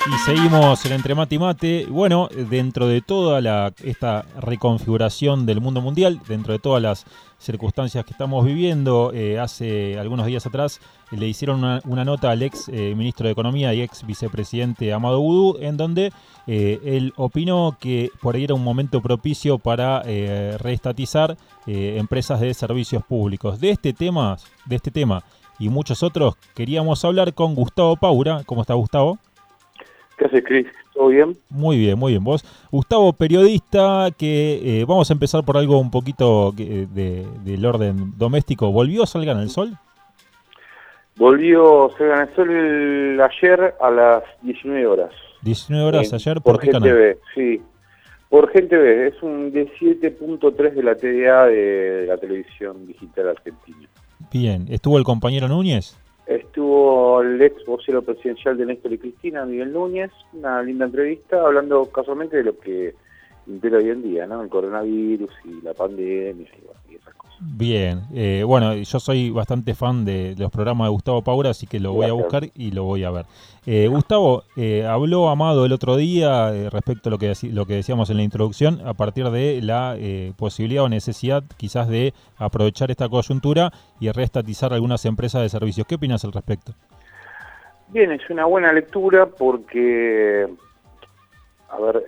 Y seguimos en Entre Mate y Mate. Bueno, dentro de toda esta reconfiguración del mundo mundial, dentro de todas las circunstancias que estamos viviendo, hace algunos días atrás le hicieron una nota al ex ministro de Economía y ex vicepresidente Amado Boudou, en donde él opinó que por ahí era un momento propicio para reestatizar empresas de servicios públicos. De este tema y muchos otros queríamos hablar con Gustavo Paura. ¿Cómo está, Gustavo? ¿Qué haces, Cris? ¿Todo bien? Muy bien, muy bien. Vos, Gustavo, periodista, que vamos a empezar por algo un poquito del orden doméstico. ¿Volvió Salgan el Sol? Volvió Salgan el Sol ayer a las 19 horas. 19 horas ayer, ¿por qué canal? GTV, sí. Por GTV, es un de 7.3 de la TDA de la televisión digital argentina. Bien, ¿estuvo el compañero Núñez? Estuvo el ex vocero presidencial de Néstor y Cristina, Miguel Núñez, una linda entrevista, hablando casualmente de lo que impera hoy en día, ¿no? El coronavirus y la pandemia y esas cosas. Bien, bueno, yo soy bastante fan de los programas de Gustavo Paura, así que lo voy a buscar y lo voy a ver. Gustavo, habló Amado el otro día respecto a lo que decíamos en la introducción, a partir de la posibilidad o necesidad quizás de aprovechar esta coyuntura y reestatizar algunas empresas de servicios. ¿Qué opinas al respecto? Bien, es una buena lectura porque, a ver,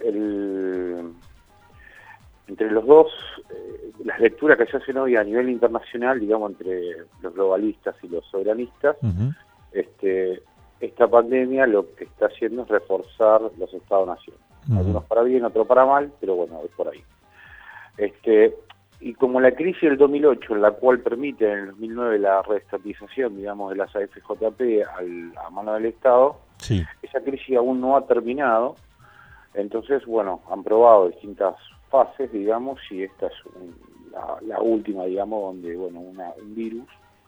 entre los dos, las lecturas que se hacen hoy a nivel internacional, digamos, entre los globalistas y los soberanistas, esta pandemia lo que está haciendo es reforzar los Estados-nación. Algunos para bien, otros para mal, pero bueno, es por ahí. Y como la crisis del 2008, en la cual permite en el 2009 la reestatización, digamos, de las AFJP a mano del Estado, sí. Esa crisis aún no ha terminado. Entonces, bueno, han probado distintas fases, digamos, y esta es la última, digamos, donde, bueno, un virus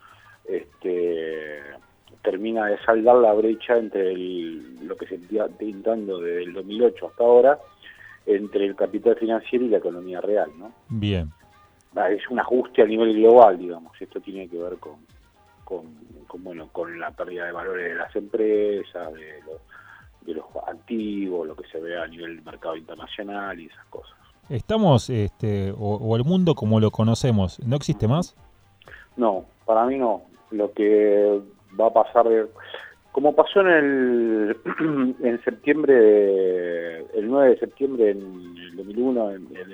termina de saldar la brecha entre lo que se está pintando desde el 2008 hasta ahora, entre el capital financiero y la economía real, ¿no? Bien. Es un ajuste a nivel global, digamos. Esto tiene que ver con la pérdida de valores de las empresas, de los activos, lo que se ve a nivel del mercado internacional y esas cosas. ¿Estamos, o el mundo como lo conocemos, no existe más? No, para mí no. Lo que va a pasar, como pasó en septiembre, el 9 de septiembre en el 2001,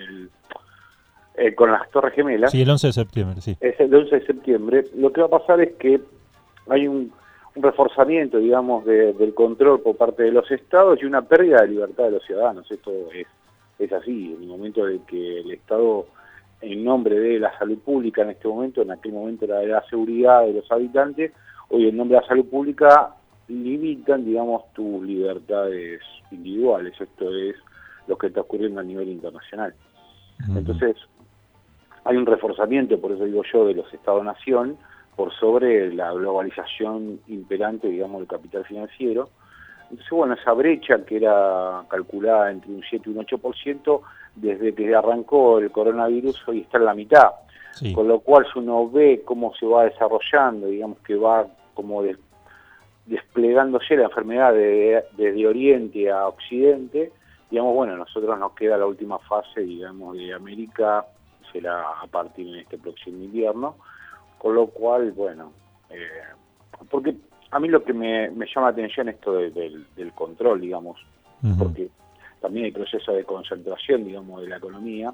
con las Torres Gemelas. Sí, el 11 de septiembre, sí. Es el 11 de septiembre. Lo que va a pasar es que hay un reforzamiento, digamos, del control por parte de los estados y una pérdida de libertad de los ciudadanos. Esto es así. En el momento de que el Estado, en nombre de la salud pública en aquel momento era de la seguridad de los habitantes, hoy en nombre de la salud pública limitan, digamos, tus libertades individuales. Esto es lo que está ocurriendo a nivel internacional. Entonces, hay un reforzamiento, por eso digo yo, de los Estados-nación por sobre la globalización imperante, digamos, del capital financiero. Entonces, bueno, esa brecha que era calculada entre un 7 y un 8%, desde que arrancó el coronavirus, hoy está en la mitad. Sí. Con lo cual, si uno ve cómo se va desarrollando, digamos que va como desplegándose la enfermedad desde Oriente a Occidente, digamos, bueno, nosotros nos queda la última fase, digamos, de América, será a partir de este próximo invierno, con lo cual, bueno, porque a mí lo que me llama la atención es esto del control, digamos, porque también hay procesos de concentración, digamos, de la economía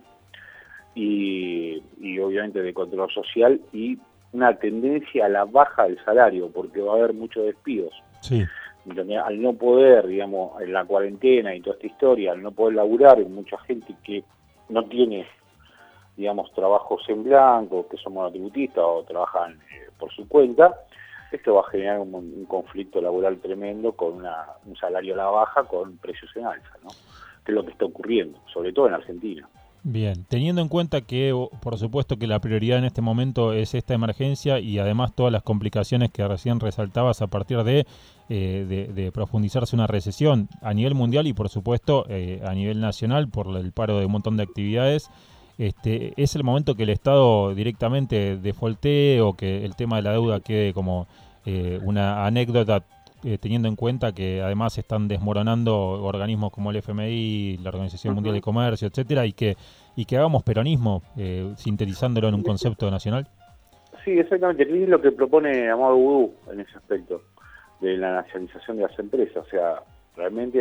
y obviamente de control social y una tendencia a la baja del salario, porque va a haber muchos despidos. Sí. Al no poder, digamos, en la cuarentena y toda esta historia, al no poder laburar, hay mucha gente que no tiene, digamos, trabajos en blanco, que son monotributistas o trabajan por su cuenta. Esto va a generar un conflicto laboral tremendo con un salario a la baja con precios en alza, ¿no? Que es lo que está ocurriendo, sobre todo en Argentina. Bien, teniendo en cuenta que, por supuesto, que la prioridad en este momento es esta emergencia y además todas las complicaciones que recién resaltabas a partir de profundizarse una recesión a nivel mundial y, por supuesto, a nivel nacional por el paro de un montón de actividades, ¿es el momento que el Estado directamente defaultee o que el tema de la deuda quede como una anécdota teniendo en cuenta que además se están desmoronando organismos como el FMI, la Organización Mundial de Comercio, etcétera, y que hagamos peronismo, sintetizándolo en un concepto nacional? Sí, exactamente. Es lo que propone Amado Boudou en ese aspecto de la nacionalización de las empresas. O sea, realmente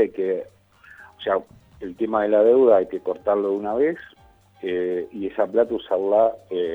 el tema de la deuda hay que cortarlo de una vez y esa plata usarla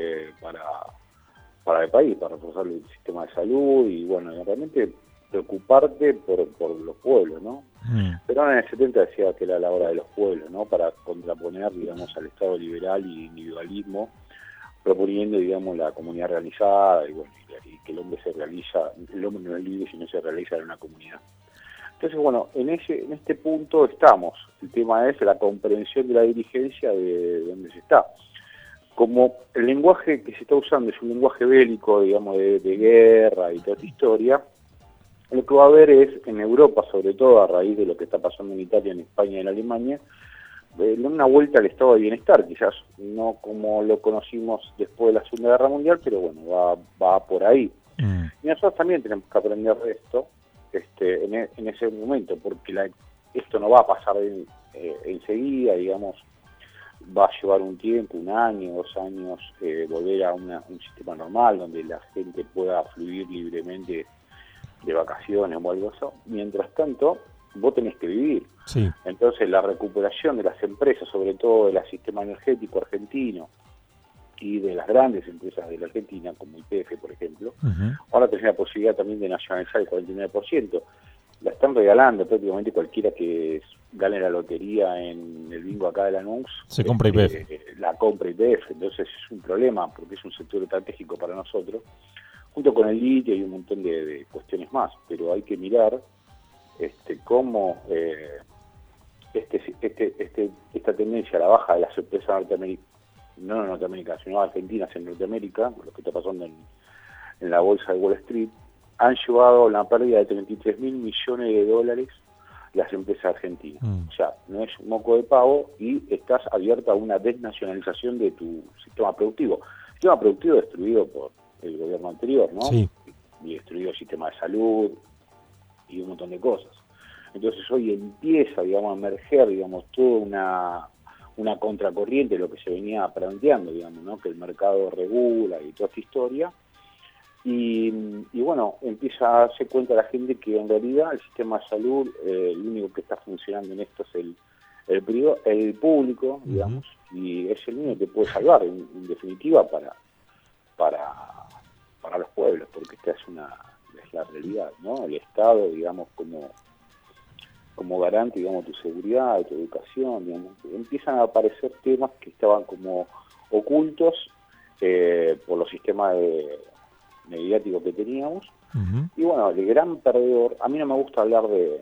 para el país, para reforzar el sistema de salud y bueno, realmente preocuparte por los pueblos, ¿no? Pero en el 70 decía que era la hora de los pueblos, ¿no? Para contraponer, digamos, al Estado liberal y individualismo, proponiendo, digamos, la comunidad realizada y bueno, y que el hombre no es libre si no se realiza en una comunidad. Entonces, bueno, en este punto estamos. El tema es la comprensión de la dirigencia de dónde se está. Como el lenguaje que se está usando es un lenguaje bélico, digamos, de guerra y toda esta historia, lo que va a haber es, en Europa, sobre todo a raíz de lo que está pasando en Italia, en España y en Alemania, una vuelta al estado de bienestar, quizás no como lo conocimos después de la Segunda Guerra Mundial, pero bueno, va por ahí. Y nosotros también tenemos que aprender de esto en ese momento, porque esto no va a pasar enseguida, digamos, va a llevar un tiempo, 1 año, 2 años, volver a un sistema normal donde la gente pueda fluir libremente de vacaciones o algo así. Mientras tanto, vos tenés que vivir. Sí. Entonces, la recuperación de las empresas, sobre todo del sistema energético argentino y de las grandes empresas de la Argentina, como YPF, por ejemplo, ahora tenés la posibilidad también de nacionalizar el 49%. La están regalando prácticamente cualquiera que gane la lotería en el bingo acá de Lanús. Se compra YPF. La compra YPF, entonces es un problema porque es un sector estratégico para nosotros, junto con el litio y un montón de cuestiones más, pero hay que mirar cómo esta tendencia a la baja de las empresas norteamericanas, no en Norteamérica, sino argentinas en Norteamérica, lo que está pasando en la bolsa de Wall Street, han llevado a una pérdida de 33.000 millones de dólares las empresas argentinas. O sea, no es un moco de pavo y estás abierta a una desnacionalización de tu sistema productivo. El sistema productivo destruido por el gobierno anterior, ¿no? Sí. Y destruido el sistema de salud y un montón de cosas. Entonces hoy empieza, digamos, a emerger, digamos, toda una contracorriente de lo que se venía planteando, digamos, ¿no? Que el mercado regula y toda esta historia. Y bueno, empieza a darse cuenta la gente que en realidad el sistema de salud, el único que está funcionando en esto es el público, digamos, y es el único que puede salvar, en definitiva, para los pueblos, porque esta es la realidad, ¿no? El Estado, digamos, como garante, digamos, tu seguridad, tu educación, digamos, empiezan a aparecer temas que estaban como ocultos por los sistemas mediáticos que teníamos. Y bueno, el gran perdedor, a mí no me gusta hablar de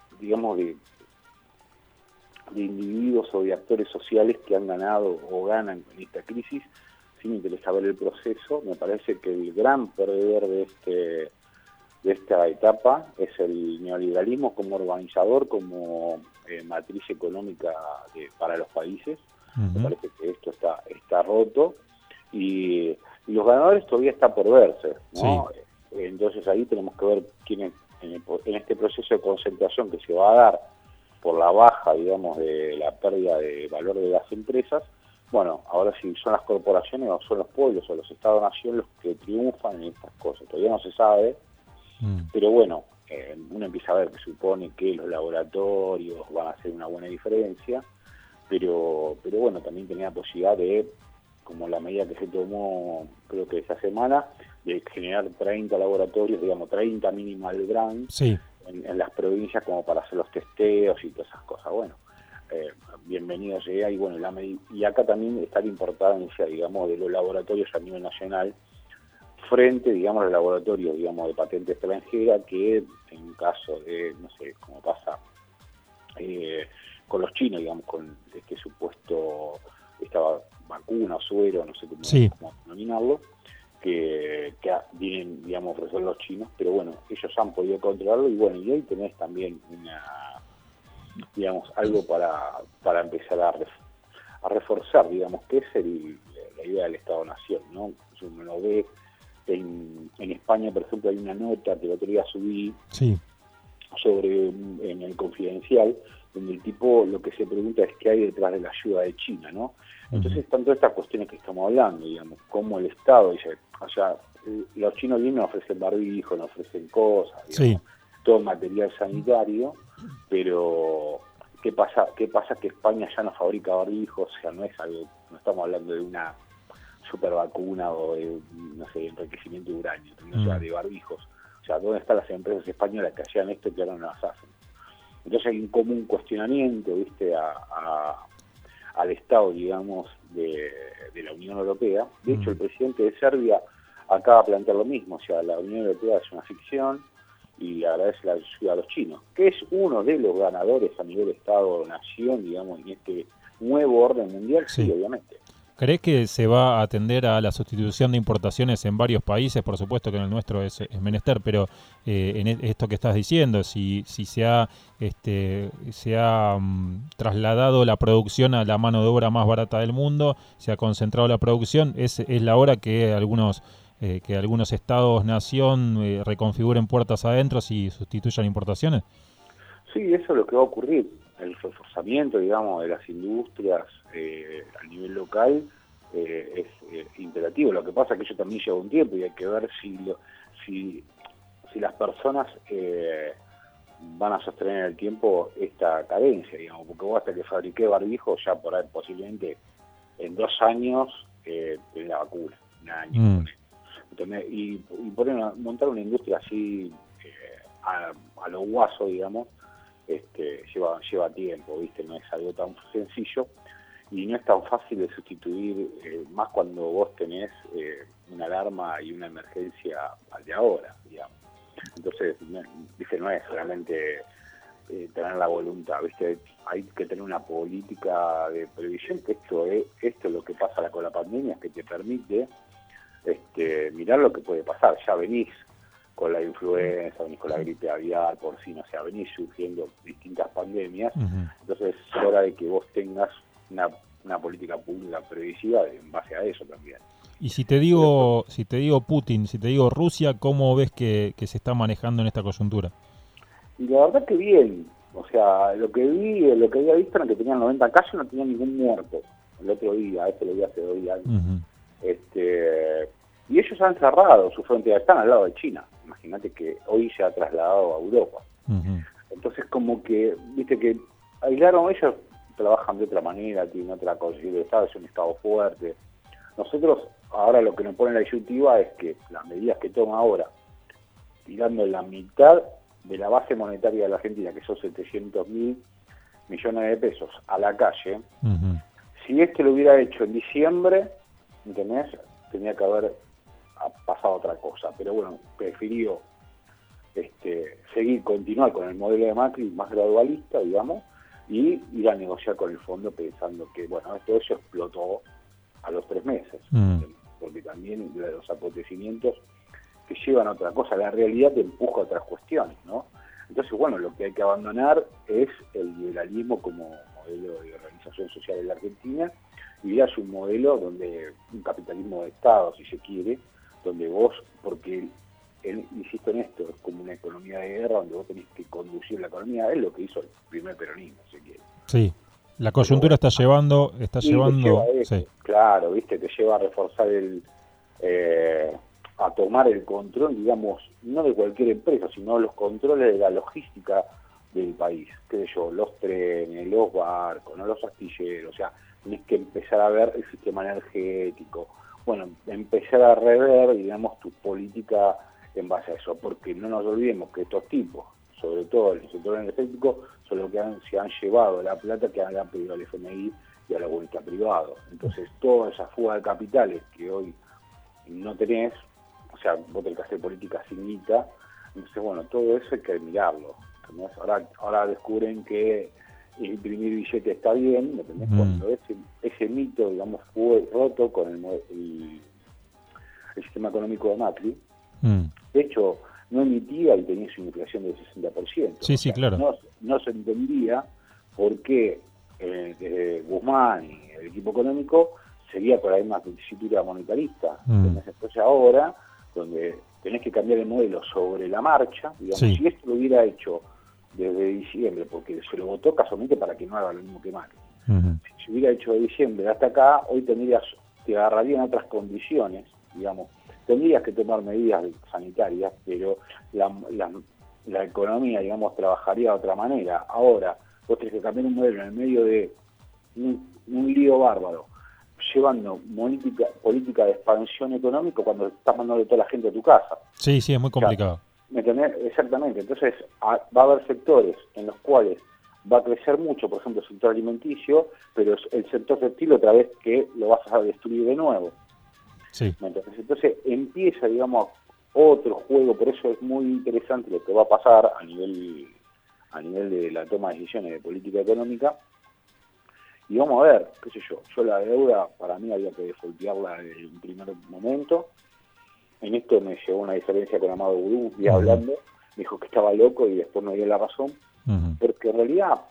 individuos o de actores sociales que han ganado o ganan en esta crisis, sí me interesa ver el proceso. Me parece que el gran perdedor de esta etapa es el neoliberalismo como organizador, como matriz económica para los países. Me parece que esto está roto y los ganadores todavía está por verse, ¿no? Sí. Entonces ahí tenemos que ver quiénes en este proceso de concentración que se va a dar por la baja, digamos, de la pérdida de valor de las empresas. Bueno, ahora si son las corporaciones o son los pueblos o los estados-nación los que triunfan en estas cosas. Todavía no se sabe, pero bueno, uno empieza a ver que supone que los laboratorios van a hacer una buena diferencia, pero bueno, también tenía la posibilidad de, como la medida que se tomó, creo que esta semana, de generar 30 laboratorios, digamos, 30 minimal grants sí. en las provincias como para hacer los testeos y todas esas cosas. Bueno, bienvenido sea, y bueno, y acá también está la importancia, digamos, de los laboratorios a nivel nacional frente, digamos, a los laboratorios, digamos, de patente extranjera, que en caso de, no sé, como pasa con los chinos, digamos, con este supuesto, esta vacuna o suero, no sé cómo denominarlo, que vienen, digamos, a ofrecer los chinos, pero bueno, ellos han podido controlarlo y bueno, y ahí tenés también algo para empezar a reforzar, digamos, que es la idea del Estado-Nación, ¿no? Uno lo ve en España, por ejemplo, hay una nota que el otro día subí, sí. en el Confidencial, donde el tipo lo que se pregunta es qué hay detrás de la ayuda de China, ¿no? Entonces están todas estas cuestiones que estamos hablando, digamos, como el Estado dice, o sea, los chinos vienen, ofrecen barbijo, nos ofrecen cosas, digamos, todo material sanitario, pero ¿qué pasa? Que España ya no fabrica barbijos, o sea, no es algo, no estamos hablando de una super vacuna o de, no sé, enriquecimiento de uranio, o sea, de barbijos. O sea, ¿dónde están las empresas españolas que hacían esto y que ahora no las hacen? Entonces hay un común cuestionamiento, ¿viste?, al Estado, digamos, de la Unión Europea. De hecho, el presidente de Serbia acaba de plantear lo mismo, o sea, la Unión Europea es una ficción y agradece la ayuda a los chinos, que es uno de los ganadores a nivel Estado-nación, digamos, en este nuevo orden mundial, sí, obviamente. ¿Crees que se va a atender a la sustitución de importaciones en varios países? Por supuesto que en el nuestro es menester, pero en esto que estás diciendo, si se ha trasladado la producción a la mano de obra más barata del mundo, se ha concentrado la producción, es la hora que algunos estados-nación reconfiguren puertas adentro y sustituyan importaciones. Sí, eso es lo que va a ocurrir. El reforzamiento, digamos, de las industrias a nivel local es imperativo. Lo que pasa es que eso también lleva un tiempo y hay que ver si las personas van a sostener en el tiempo esta cadencia, digamos, porque vos hasta que fabriqué barbijo ya por ahí posiblemente en 2 años tenés la vacuna, 1 año. Entonces, y montar una industria así a lo guaso, digamos, lleva tiempo, ¿viste? No es algo tan sencillo y no es tan fácil de sustituir, más cuando vos tenés una alarma y una emergencia al de ahora, digamos. Entonces, no es realmente tener la voluntad, ¿viste? Hay que tener una política de previsión, que esto es lo que pasa con la pandemia, es que te permite mirar lo que puede pasar. Ya venís con la influenza, venís con la gripe aviar, porcina, o sea, venís surgiendo distintas pandemias, entonces es hora de que vos tengas una política pública previsiva en base a eso también. Y si te digo Putin, si te digo Rusia, ¿cómo ves que se está manejando en esta coyuntura? Y la verdad que bien, o sea, lo que había visto era que tenían 90 casos y no tenían ningún muerto el otro día, lo vi hace 2 días. Y ellos han cerrado su frontera, están al lado de China. Imagínate que hoy se ha trasladado a Europa. Entonces, como que, viste que aislaron, ellos trabajan de otra manera, tienen otra concepción de Estado, es un Estado fuerte. Nosotros, ahora lo que nos pone la disyuntiva es que las medidas que toma ahora, tirando la mitad de la base monetaria de la Argentina, que son 700.000 millones de pesos, a la calle, si lo hubiera hecho en diciembre, ¿entendés?, tenía que haber pasado otra cosa, pero bueno, prefirió continuar con el modelo de Macri más gradualista, digamos, y ir a negociar con el fondo pensando que, bueno, todo eso explotó a los 3 meses, porque también los acontecimientos que llevan a otra cosa, la realidad te empuja a otras cuestiones, ¿no? Entonces, bueno, lo que hay que abandonar es el liberalismo como modelo de organización social en la Argentina y ir hacia un modelo donde un capitalismo de Estado, si se quiere, donde vos, porque insisto en esto, es como una economía de guerra donde vos tenés que conducir la economía, es lo que hizo el primer peronismo, si se quiere. Sí, la coyuntura está llevando, sí. Claro, viste, te lleva a reforzar a tomar el control, digamos, no de cualquier empresa, sino los controles de la logística del país, qué sé yo, los trenes, los barcos, no los astilleros, o sea, tenés que empezar a ver el sistema energético, bueno, empezar a rever, digamos, tu política en base a eso, porque no nos olvidemos que estos tipos, sobre todo en el sector energético, son los que se han llevado la plata que han pedido al FMI y a la bolsa privada. Entonces, toda esa fuga de capitales que hoy no tenés, o sea, vos tenés que hacer política sin guita, entonces, bueno, todo eso hay que mirarlo. Ahora descubren que imprimir billetes está bien, ¿entendés? Cuando ese mito, digamos, fue roto con el sistema económico de Macri, de hecho, no emitía y tenía su inflación del 60%. Sí, claro. No se entendía por qué desde Guzmán y el equipo económico seguía por ahí una tesitura monetarista. Entonces ahora, donde tenés que cambiar el modelo sobre la marcha, digamos, si esto lo hubiera hecho desde diciembre, porque se lo votó casualmente para que no haga lo mismo que Macri. Uh-huh. Si se hubiera hecho de diciembre hasta acá, hoy te agarrarían otras condiciones, digamos. Tendrías que tomar medidas sanitarias, pero la economía, digamos, trabajaría de otra manera. Ahora, vos tenés que cambiar un modelo en el medio de un lío bárbaro, llevando política de expansión económica cuando estás mandando toda la gente a tu casa. Sí, es muy complicado. O sea, ¿me entendés? Exactamente. Entonces, va a haber sectores en los cuales va a crecer mucho, por ejemplo, el sector alimenticio, pero el sector textil otra vez que lo vas a destruir de nuevo. Sí. ¿Me entendés? Entonces, empieza, digamos, otro juego, por eso es muy interesante lo que va a pasar a nivel de la toma de decisiones de política económica. Y vamos a ver, qué sé yo la deuda para mí había que defaultearla en un primer momento. En esto me llegó una diferencia con Amado Gurú, y hablando, me dijo que estaba loco y después me dio la razón, porque en realidad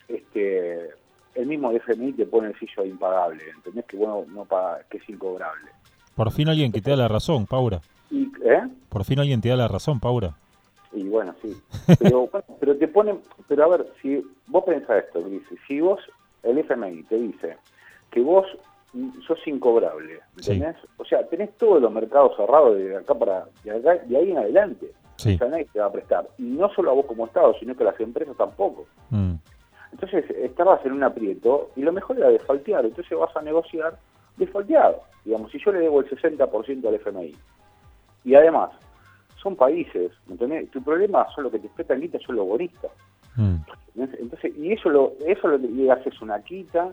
el mismo FMI te pone el sello de impagable, ¿entendés? Que bueno, no paga, que es incobrable. Por fin alguien que te da la razón, Paura. Por fin alguien te da la razón, Paura. Y bueno, sí. Pero te ponen, pero a ver, si vos pensás esto, dice, si vos, el FMI te dice que vos sos incobrable, ¿entendés? Sí. O sea, tenés todos los mercados cerrados de ahí en adelante. Sí. O sea, nadie te va a prestar. Y no solo a vos como Estado, sino que a las empresas tampoco. Entonces, estabas en un aprieto y lo mejor era defaultear. Entonces vas a negociar defaulteado. Digamos, si yo le debo el 60% al FMI. Y además, son países, ¿entendés? Tu problema son los que te prestan quita, son los bonistas. Entonces, y eso le haces una quita.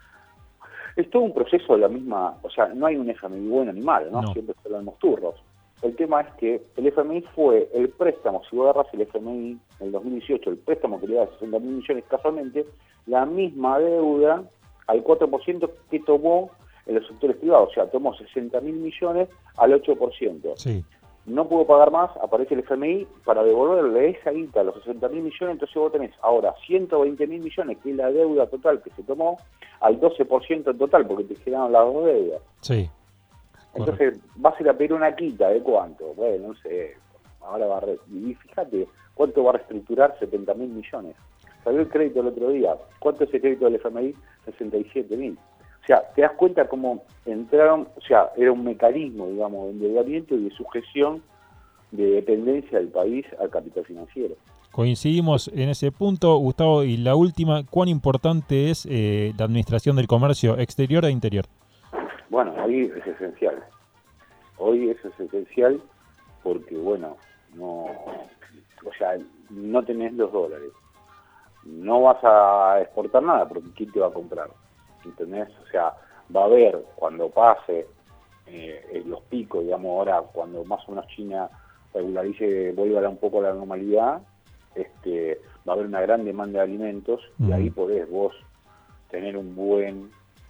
Es todo un proceso de la misma, o sea, no hay un FMI bueno ni malo, ¿no? Siempre se lo damos turros. El tema es que el FMI fue el préstamo, si vos agarras el FMI en el 2018, el préstamo que le da 60.000 millones casualmente, la misma deuda al 4% que tomó en los sectores privados, o sea, tomó 60.000 millones al 8%. Sí. No pudo pagar más, aparece el FMI para devolverle esa guita a los 60.000 millones, entonces vos tenés ahora 120.000 millones, que es la deuda total que se tomó, al 12% en total, porque te generaron las dos deudas. Sí. Entonces vas a ir a pedir una quita de cuánto, bueno, no sé, ahora y fíjate cuánto va a reestructurar 70.000 millones. Salió el crédito el otro día, ¿cuánto es el crédito del FMI? 67.000. O sea, te das cuenta cómo entraron, o sea, era un mecanismo, digamos, de endeudamiento y de sujeción de dependencia del país al capital financiero. Coincidimos en ese punto, Gustavo, y la última, ¿cuán importante es la administración del comercio exterior e interior? Bueno, hoy es esencial. Hoy eso es esencial porque, bueno, no tenés los dólares. No vas a exportar nada porque ¿quién te va a comprar? ¿Entendés? O sea, va a haber cuando pase los picos, digamos, ahora cuando más o menos China regularice, vuelva un poco a la normalidad, va a haber una gran demanda de alimentos y ahí podés vos tener un buen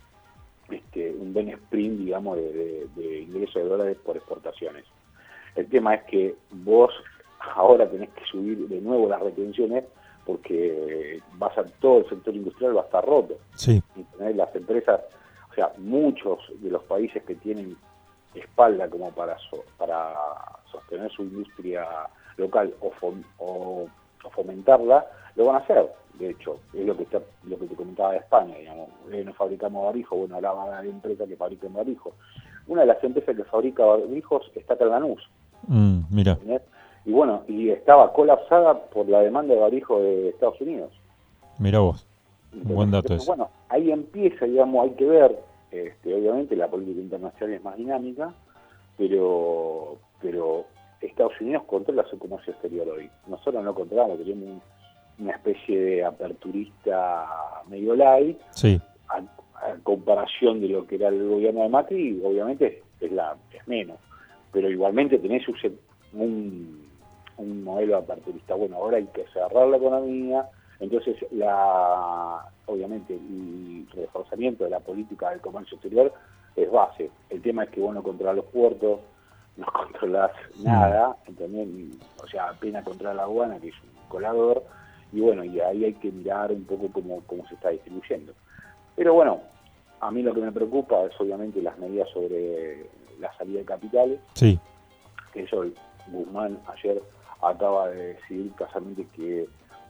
sprint, digamos, de ingreso de dólares por exportaciones. El tema es que vos ahora tenés que subir de nuevo las retenciones porque todo el sector industrial va a estar roto. Sí. Las empresas, o sea, muchos de los países que tienen espalda como para sostener su industria local o fomentarla, lo van a hacer. De hecho, es lo que te comentaba de España, digamos, no fabricamos barbijos, bueno, hablaba de empresas que fabrican barbijos. Una de las empresas que fabrica barbijos está acá en Lanús. Mira. Y bueno, y estaba colapsada por la demanda de barbijo de Estados Unidos. Mira vos, un buen dato eso. Bueno, ahí empieza, digamos, hay que ver, obviamente la política internacional es más dinámica, pero Estados Unidos controla su comercio exterior hoy. Nosotros no controlamos, tenemos una especie de aperturista medio light, sí. a comparación de lo que era el gobierno de Macri, obviamente es menos, pero igualmente tenés un modelo aperturista. Bueno, ahora hay que cerrar la economía, entonces obviamente el reforzamiento de la política del comercio exterior es base. El tema es que vos no controlás los puertos, no controlás nada, ¿entendés? O sea, apenas controlar la aduana, que es un colador, y bueno, y ahí hay que mirar un poco cómo se está distribuyendo. Pero bueno, a mí lo que me preocupa es obviamente las medidas sobre la salida de capitales. Sí. Que eso Guzmán ayer acaba de decidir casualmente que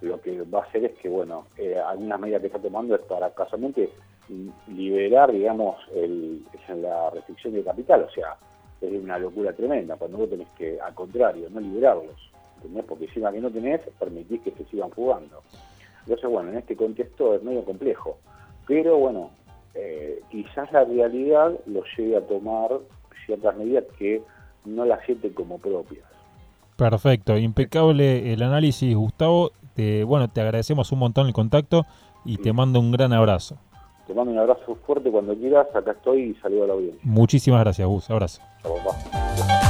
lo que va a hacer es que, bueno, algunas medidas que está tomando es para casualmente liberar, digamos, la restricción de capital. O sea, es una locura tremenda cuando vos tenés que, al contrario, no liberarlos, ¿entendés? Porque encima que no tenés, permitís que se sigan fugando. Entonces, bueno, en este contexto es medio complejo, pero bueno, quizás la realidad lo llegue a tomar ciertas medidas que no las sienten como propias. Perfecto, impecable el análisis, Gustavo. Te agradecemos un montón el contacto y te mando un gran abrazo. Te mando un abrazo fuerte cuando quieras, acá estoy y saludo a la audiencia. Muchísimas gracias, Gus. Abrazo. Chau, papá.